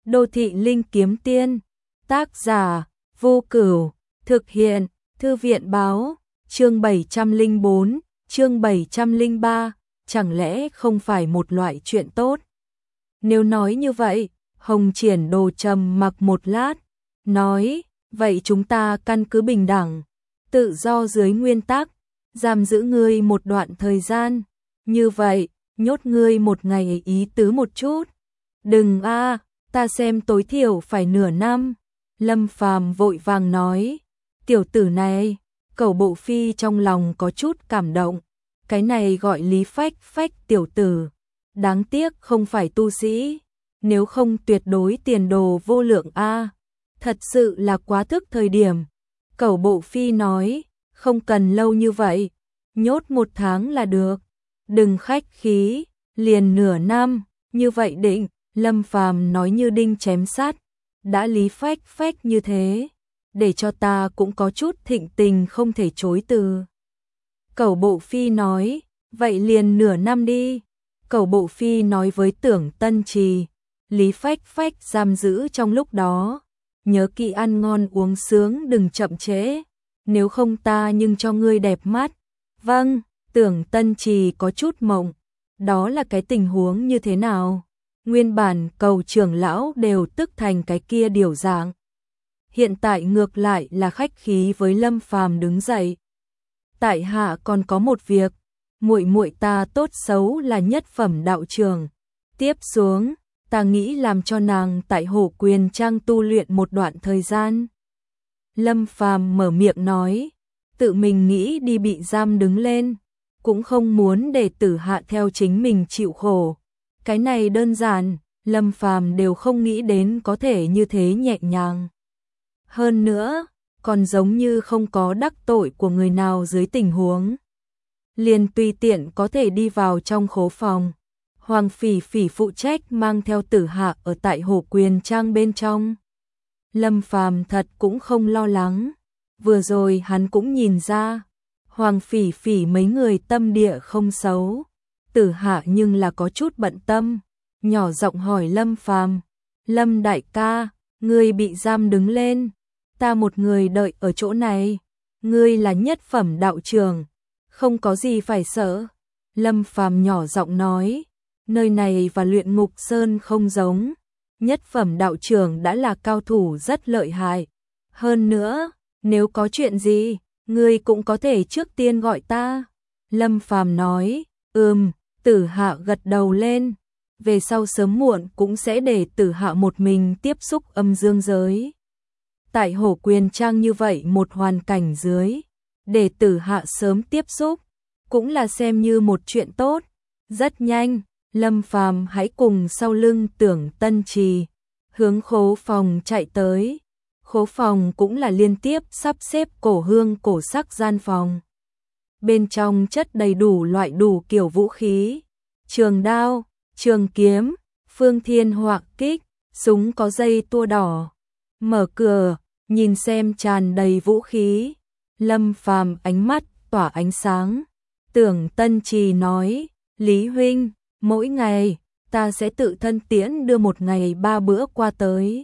Đô thị linh kiếm tiên, tác giả, Vô Cửu, thực hiện, Thư viện báo, chương 704, chương 703, chẳng lẽ không phải một loại chuyện tốt? Nếu nói như vậy, Hồng Triển Đồ trầm mặc một lát, nói, vậy chúng ta căn cứ bình đẳng, tự do dưới nguyên tắc, giam giữ ngươi một đoạn thời gian, như vậy, nhốt ngươi một ngày ý tứ một chút. Đừng a, ta xem tối thiểu phải nửa năm. Lâm Phàm vội vàng nói, tiểu tử này, Cẩu Bộ Phi trong lòng có chút cảm động, cái này gọi Lý Phách Phách tiểu tử, đáng tiếc không phải tu sĩ, nếu không tuyệt đối tiền đồ vô lượng a. Thật sự là quá thức thời điểm. Cẩu Bộ Phi nói, không cần lâu như vậy, nhốt 1 tháng là được, đừng khách khí, liền nửa năm, như vậy định. Lâm Phàm nói như đinh chém sắt, đã Lý Phách Phách như thế, để cho ta cũng có chút thịnh tình không thể chối từ. Cẩu Bộ Phi nói, vậy liền nửa năm đi. Cẩu Bộ Phi nói với Tưởng Tân Trì, Lý Phách Phách giam giữ trong lúc đó, nhớ kỹ ăn ngon uống sướng đừng chậm trễ, nếu không ta nhưng cho ngươi đẹp mắt. Vâng, Tưởng Tân Trì có chút mộng, đó là cái tình huống như thế nào? Nguyên bản Cầu trưởng lão đều tức thành cái kia điều dạng. Hiện tại ngược lại là khách khí với Lâm Phàm đứng dậy. Tại hạ còn có một việc, muội muội ta tốt xấu là nhất phẩm đạo trường. Tiếp xuống, ta nghĩ làm cho nàng tại Hổ Quyền Trang tu luyện một đoạn thời gian. Lâm Phàm mở miệng nói, tự mình nghĩ đi bị giam đứng lên, cũng không muốn để Tử Hạ theo chính mình chịu khổ. Cái này đơn giản, Lâm Phàm đều không nghĩ đến có thể như thế nhẹ nhàng. Hơn nữa, còn giống như không có đắc tội của người nào dưới tình huống. Liền tùy tiện có thể đi vào trong khố phòng. Hoàng Phỉ Phỉ phụ trách mang theo Tử Hạ ở tại Hổ Quyền Trang bên trong. Lâm Phàm thật cũng không lo lắng. Vừa rồi hắn cũng nhìn ra, Hoàng Phỉ Phỉ mấy người tâm địa không xấu. Tử Hạ nhưng là có chút bận tâm, nhỏ giọng hỏi Lâm Phàm, Lâm đại ca, ngươi bị giam đứng lên, ta một người đợi ở chỗ này, ngươi là nhất phẩm đạo trường, không có gì phải sợ. Lâm Phàm nhỏ giọng nói, nơi này và Luyện Ngục Sơn không giống, nhất phẩm đạo trường đã là cao thủ rất lợi hại. Hơn nữa, nếu có chuyện gì, ngươi cũng có thể trước tiên gọi ta. Lâm Phàm nói, Tử Hạ gật đầu lên, về sau sớm muộn cũng sẽ để Tử Hạ một mình tiếp xúc âm dương giới. Tại Hổ Quyền Trang như vậy một hoàn cảnh dưới, để Tử Hạ sớm tiếp xúc, cũng là xem như một chuyện tốt. Rất nhanh, Lâm Phàm hãy cùng sau lưng Tưởng Tân Trì, hướng khố phòng chạy tới. Khố phòng cũng là liên tiếp sắp xếp cổ hương cổ sắc gian phòng. Bên trong chất đầy đủ loại đủ kiểu vũ khí, trường đao, trường kiếm, phương thiên họa kích, súng có dây tua đỏ. Mở cửa, nhìn xem tràn đầy vũ khí, Lâm Phàm ánh mắt tỏa ánh sáng. Tưởng Tân Trì nói, Lý huynh, mỗi ngày, ta sẽ tự thân tiễn đưa một ngày 3 bữa qua tới.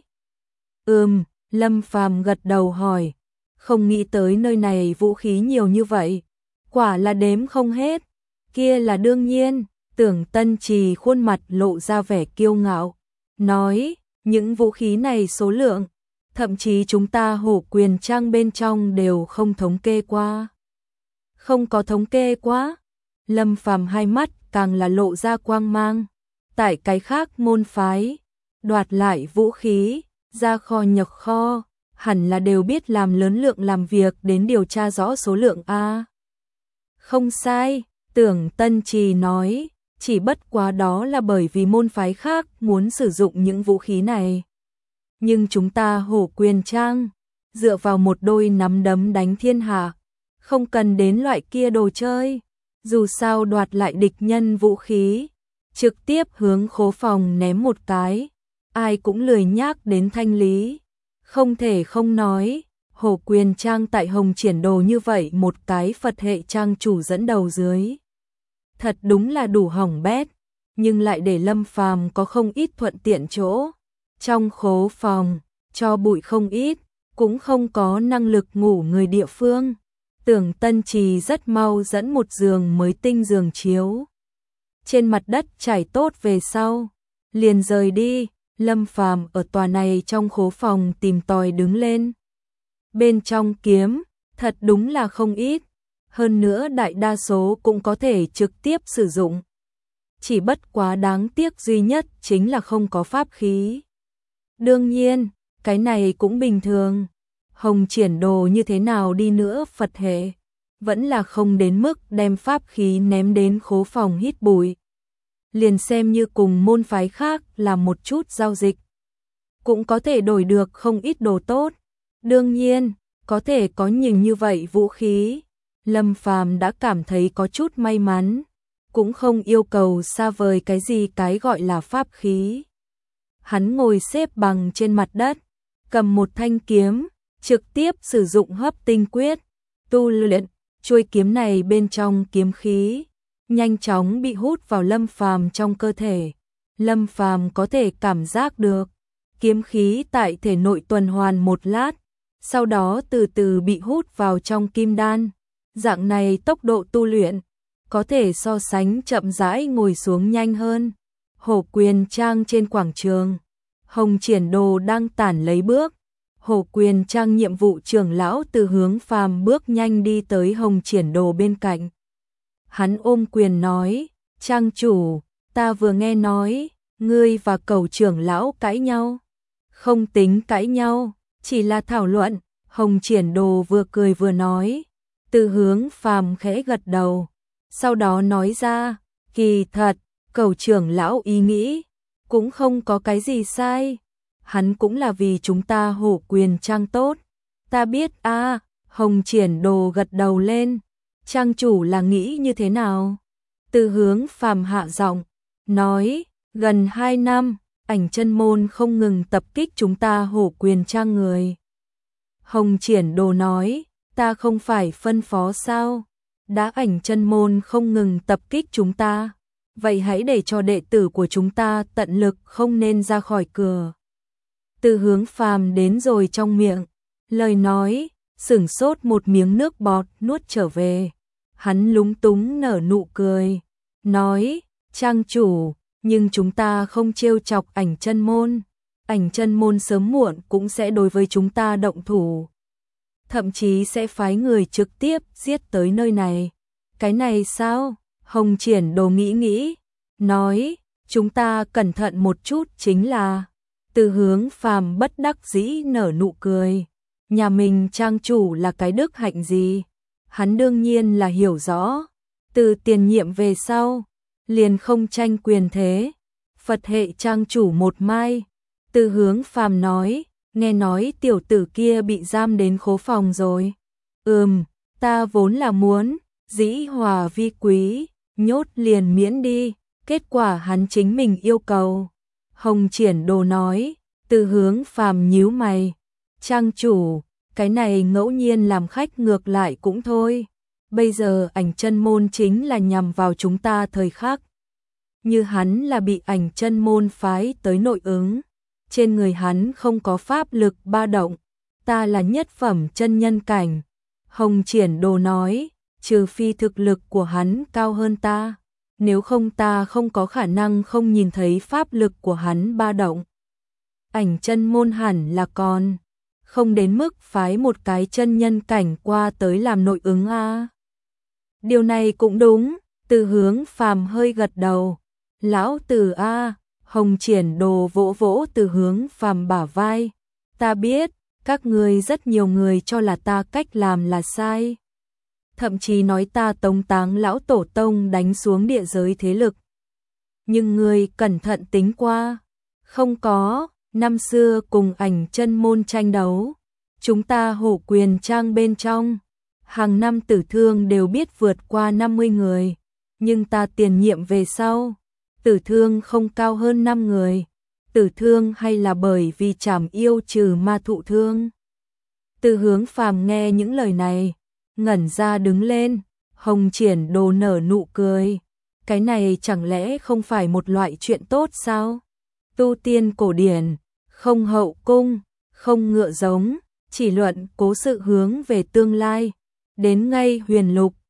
Lâm Phàm gật đầu hỏi, không nghĩ tới nơi này vũ khí nhiều như vậy, quả là đếm không hết. Kia là đương nhiên. Tưởng Tân Trì khuôn mặt lộ ra vẻ kiêu ngạo, nói, những vũ khí này số lượng, thậm chí chúng ta Hổ Quyền Trang bên trong đều không thống kê qua. Không có thống kê quá. Lâm Phàm hai mắt càng là lộ ra quang mang. Tại cái khác môn phái, đoạt lại vũ khí, ra kho nhập kho, hẳn là đều biết làm lớn lượng làm việc đến điều tra rõ số lượng a. Không sai, Tưởng Tân Trì nói, chỉ bất quá đó là bởi vì môn phái khác muốn sử dụng những vũ khí này. Nhưng chúng ta Hổ Quyền Trang, dựa vào một đôi nắm đấm đánh thiên hạ, không cần đến loại kia đồ chơi. Dù sao đoạt lại địch nhân vũ khí, trực tiếp hướng khố phòng ném một cái, ai cũng lười nhác đến thanh lý. Không thể không nói, Hổ Quyền Trang tại Hồng Triển Đồ như vậy một cái Phật hệ trang chủ dẫn đầu dưới. Thật đúng là đủ hỏng bét, nhưng lại để Lâm Phàm có không ít thuận tiện chỗ. Trong khố phòng, cho bụi không ít, cũng không có năng lực ngủ người địa phương. Tưởng Tân Trì rất mau dẫn một giường mới tinh giường chiếu. Trên mặt đất trải tốt về sau, liền rời đi. Lâm Phàm ở tòa này trong khố phòng tìm tòi đứng lên. Bên trong kiếm, thật đúng là không ít. Hơn nữa đại đa số cũng có thể trực tiếp sử dụng. Chỉ bất quá đáng tiếc duy nhất chính là không có pháp khí. Đương nhiên, cái này cũng bình thường. Hồng Triển Đồ như thế nào đi nữa Phật hệ, vẫn là không đến mức đem pháp khí ném đến khố phòng hít bụi. Liền xem như cùng môn phái khác làm một chút giao dịch, cũng có thể đổi được không ít đồ tốt. Đương nhiên, có thể có nhiều như vậy vũ khí, Lâm Phàm đã cảm thấy có chút may mắn, cũng không yêu cầu xa vời cái gì cái gọi là pháp khí. Hắn ngồi xếp bằng trên mặt đất, cầm một thanh kiếm, trực tiếp sử dụng hấp tinh quyết, tu luyện. Chuôi kiếm này bên trong kiếm khí nhanh chóng bị hút vào Lâm Phàm trong cơ thể. Lâm Phàm có thể cảm giác được kiếm khí tại thể nội tuần hoàn một lát, sau đó từ từ bị hút vào trong kim đan. Dạng này tốc độ tu luyện có thể so sánh chậm rãi ngồi xuống nhanh hơn. Hổ Quyền Trang trên quảng trường, Hồng Triển Đồ đang tản lấy bước. Hổ Quyền Trang nhiệm vụ trưởng lão Từ Hướng Phàm bước nhanh đi tới Hồng Triển Đồ bên cạnh. Hắn ôm quyền nói, Trang chủ, ta vừa nghe nói, ngươi và Cẩu trưởng lão cãi nhau. Không tính cãi nhau, chỉ là thảo luận. Hồng Triển Đồ vừa cười vừa nói. Từ Hướng Phàm khẽ gật đầu, sau đó nói ra, kỳ thật, Cẩu trưởng lão ý nghĩ cũng không có cái gì sai. Hắn cũng là vì chúng ta Hổ Quyền Trang tốt. Ta biết a. Hồng Triển Đồ gật đầu lên. Trang chủ là nghĩ như thế nào? Từ Hướng Phàm hạ giọng, nói, gần 2 năm, Ảnh Chân Môn không ngừng tập kích chúng ta Hổ Quyền Trang người. Hồng Triển Đồ nói, ta không phải phân phó sao? Đã Ảnh Chân Môn không ngừng tập kích chúng ta, vậy hãy để cho đệ tử của chúng ta tận lực không nên ra khỏi cửa. Từ Hướng Phàm đến rồi trong miệng, lời nói, sửng sốt một miếng nước bọt nuốt trở về. Hắn lúng túng nở nụ cười, nói, Trang chủ, nhưng chúng ta không trêu chọc Ảnh Chân Môn. Ảnh Chân Môn sớm muộn cũng sẽ đối với chúng ta động thủ. Thậm chí sẽ phái người trực tiếp giết tới nơi này. Cái này sao? Hồng Triển Đồ nghĩ, nói, chúng ta cẩn thận một chút chính là. Từ Hướng Phàm bất đắc dĩ nở nụ cười. Nhà mình Trang chủ là cái đức hạnh gì? Hắn đương nhiên là hiểu rõ. Từ tiền nhiệm về sau, liền không tranh quyền thế. Phật hệ Trang chủ một mai. Từ Hướng Phàm nói, nghe nói tiểu tử kia bị giam đến khố phòng rồi. Ta vốn là muốn, dĩ hòa vi quý, nhốt liền miễn đi. Kết quả hắn chính mình yêu cầu. Hồng Triển Đồ nói. Từ Hướng Phàm nhíu mày, Trang chủ, cái này ngẫu nhiên làm khách ngược lại cũng thôi. Bây giờ Ảnh Chân Môn chính là nhằm vào chúng ta thời khắc. Như hắn là bị Ảnh Chân Môn phái tới nội ứng, trên người hắn không có pháp lực ba động, ta là nhất phẩm chân nhân cảnh. Hồng Triển Đồ nói, trừ phi thực lực của hắn cao hơn ta, nếu không ta không có khả năng không nhìn thấy pháp lực của hắn ba động. Ảnh Chân Môn hẳn là còn không đến mức phái một cái chân nhân cảnh qua tới làm nội ứng a. Điều này cũng đúng. Từ Hướng Phàm hơi gật đầu. Lão Từ a. Hồng Triển Đồ vỗ vỗ Từ Hướng Phàm bả vai. Ta biết, các ngươi rất nhiều người cho là ta cách làm là sai. Thậm chí nói ta tống táng lão tổ tông đánh xuống địa giới thế lực. Nhưng ngươi cẩn thận tính qua. Không có, năm xưa cùng Ảnh Chân Môn tranh đấu. Chúng ta Hổ Quyền Trang bên trong. Hàng năm tử thương đều biết vượt qua 50 người. Nhưng ta tiền nhiệm về sau. Tử thương không cao hơn 5 người. Tử thương hay là bởi vì trảm yêu trừ ma thụ thương. Từ Hướng Phàm nghe những lời này, ngẩn ra đứng lên. Hồng Triển Đồ nở nụ cười. Cái này chẳng lẽ không phải một loại chuyện tốt sao? Tu tiên cổ điển, không hậu cung, không ngựa giống, chỉ luận cố sự hướng về tương lai. Đến ngay Huyền Lục,